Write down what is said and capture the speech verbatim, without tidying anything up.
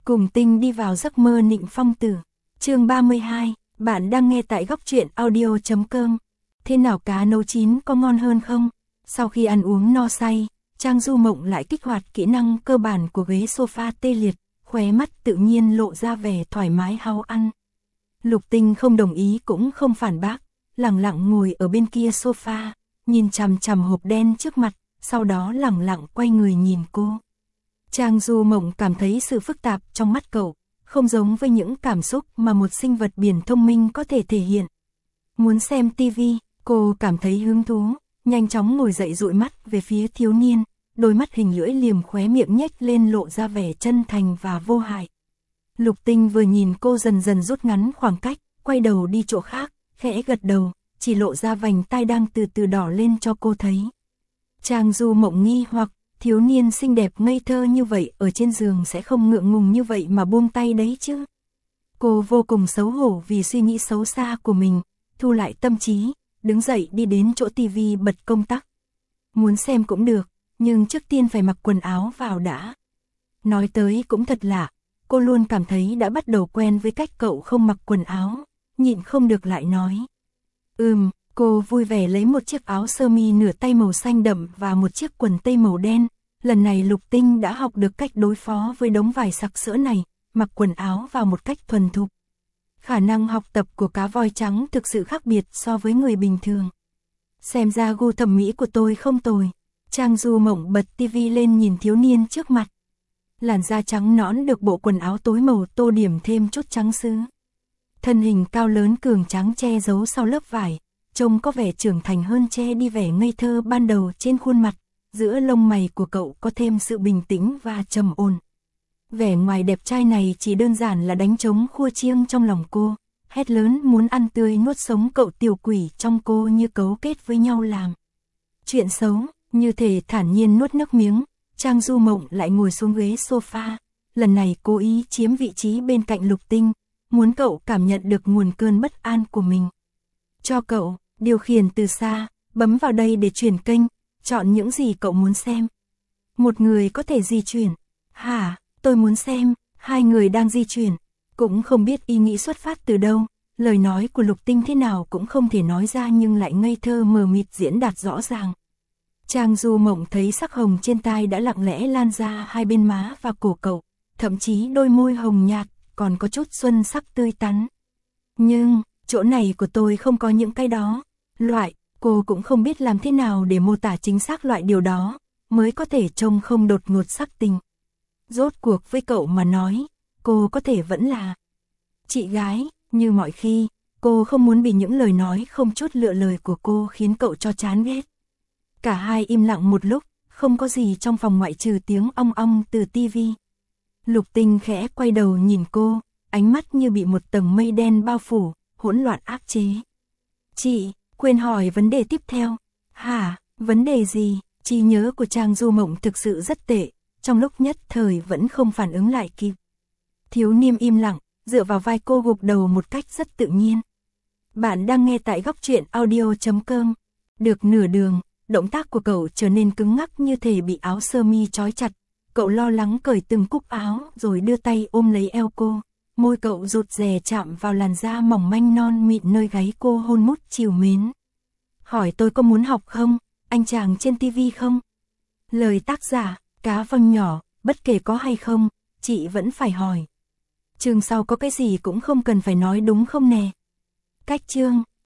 Cùng Tinh đi vào giấc mơ Nịnh Phong Tử. Chương ba mươi hai, bạn đang nghe tại góc truyện audio chấm com. Thế nào cá nấu chín có ngon hơn không? Sau khi ăn uống no say, Trang Du Mộng lại kích hoạt kỹ năng cơ bản của ghế sofa tê liệt, khóe mắt tự nhiên lộ ra vẻ thoải mái háo ăn. Lục Tinh không đồng ý cũng không phản bác, lẳng lặng ngồi ở bên kia sofa, nhìn chằm chằm hộp đen trước mặt, sau đó lẳng lặng quay người nhìn cô. Trang Du Mộng cảm thấy sự phức tạp trong mắt cậu, không giống với những cảm xúc mà một sinh vật biển thông minh có thể thể hiện. Muốn xem tivi, cô cảm thấy hứng thú, nhanh chóng ngồi dậy dụi mắt về phía thiếu niên, đôi mắt hình lưỡi liềm khóe miệng nhếch lên lộ ra vẻ chân thành và vô hại. Lục Tinh vừa nhìn cô dần dần rút ngắn khoảng cách, quay đầu đi chỗ khác, khẽ gật đầu, chỉ lộ ra vành tai đang từ từ đỏ lên cho cô thấy. Trang Du Mộng nghi hoặc, thiếu niên xinh đẹp ngây thơ như vậy ở trên giường sẽ không ngượng ngùng như vậy mà buông tay đấy chứ. Cô vô cùng xấu hổ vì suy nghĩ xấu xa của mình, thu lại tâm trí, đứng dậy đi đến chỗ tivi bật công tắc. Muốn xem cũng được, nhưng trước tiên phải mặc quần áo vào đã. Nói tới cũng thật lạ, cô luôn cảm thấy đã bắt đầu quen với cách cậu không mặc quần áo, nhịn không được lại nói. Ừm, cô vui vẻ lấy một chiếc áo sơ mi nửa tay màu xanh đậm và một chiếc quần tây màu đen. Lần này Lục Tinh đã học được cách đối phó với đống vải sặc sỡ này, mặc quần áo vào một cách thuần thục. Khả năng học tập của cá voi trắng thực sự khác biệt so với người bình thường. Xem ra gu thẩm mỹ của tôi không tồi. Trang Du Mộng bật tivi lên nhìn thiếu niên trước mặt. Làn da trắng nõn được bộ quần áo tối màu tô điểm thêm chút trắng sứ. Thân hình cao lớn cường tráng che giấu sau lớp vải, trông có vẻ trưởng thành hơn che đi vẻ ngây thơ ban đầu trên khuôn mặt. Giữa lông mày của cậu có thêm sự bình tĩnh và trầm ổn. Vẻ ngoài đẹp trai này chỉ đơn giản là đánh trống khua chiêng trong lòng cô, hét lớn muốn ăn tươi nuốt sống cậu tiểu quỷ trong cô như cấu kết với nhau làm. Chuyện xấu, như thể thản nhiên nuốt nước miếng, Trang Du Mộng lại ngồi xuống ghế sofa, lần này cố ý chiếm vị trí bên cạnh Lục Tinh, muốn cậu cảm nhận được nguồn cơn bất an của mình. Cho cậu, điều khiển từ xa, bấm vào đây để chuyển kênh. Chọn những gì cậu muốn xem. Một người có thể di chuyển. Hả, tôi muốn xem. Hai người đang di chuyển. Cũng không biết ý nghĩ xuất phát từ đâu. Lời nói của Lục Tinh thế nào cũng không thể nói ra nhưng lại ngây thơ mờ mịt diễn đạt rõ ràng. Trang Du Mộng thấy sắc hồng trên tai đã lặng lẽ lan ra hai bên má và cổ cậu. Thậm chí đôi môi hồng nhạt còn có chút xuân sắc tươi tắn. Nhưng, chỗ này của tôi không có những cái đó. Loại. Cô cũng không biết làm thế nào để mô tả chính xác loại điều đó, mới có thể trông không đột ngột sắc tình. Rốt cuộc với cậu mà nói, cô có thể vẫn là chị gái, như mọi khi, cô không muốn bị những lời nói không chút lựa lời của cô khiến cậu cho chán ghét. Cả hai im lặng một lúc, không có gì trong phòng ngoại trừ tiếng ong ong từ tivi. Lục Tinh khẽ quay đầu nhìn cô, ánh mắt như bị một tầng mây đen bao phủ, hỗn loạn áp chế. Chị... Quên hỏi vấn đề tiếp theo. Hả, vấn đề gì? Trí nhớ của Trang Du Mộng thực sự rất tệ, trong lúc nhất thời vẫn không phản ứng lại kịp. Thiếu niên im lặng, dựa vào vai cô gục đầu một cách rất tự nhiên. Bạn đang nghe tại góc truyện audio chấm com. Được nửa đường, động tác của cậu trở nên cứng ngắc như thể bị áo sơ mi trói chặt. Cậu lo lắng cởi từng cúc áo rồi đưa tay ôm lấy eo cô. Môi cậu rụt rè chạm vào làn da mỏng manh non mịn nơi gáy cô hôn mút trìu mến. Hỏi tôi có muốn học không, anh chàng trên tivi không? Lời tác giả, cá văng nhỏ, bất kể có hay không, chị vẫn phải hỏi. Chương sau có cái gì cũng không cần phải nói đúng không nè? Cách chương.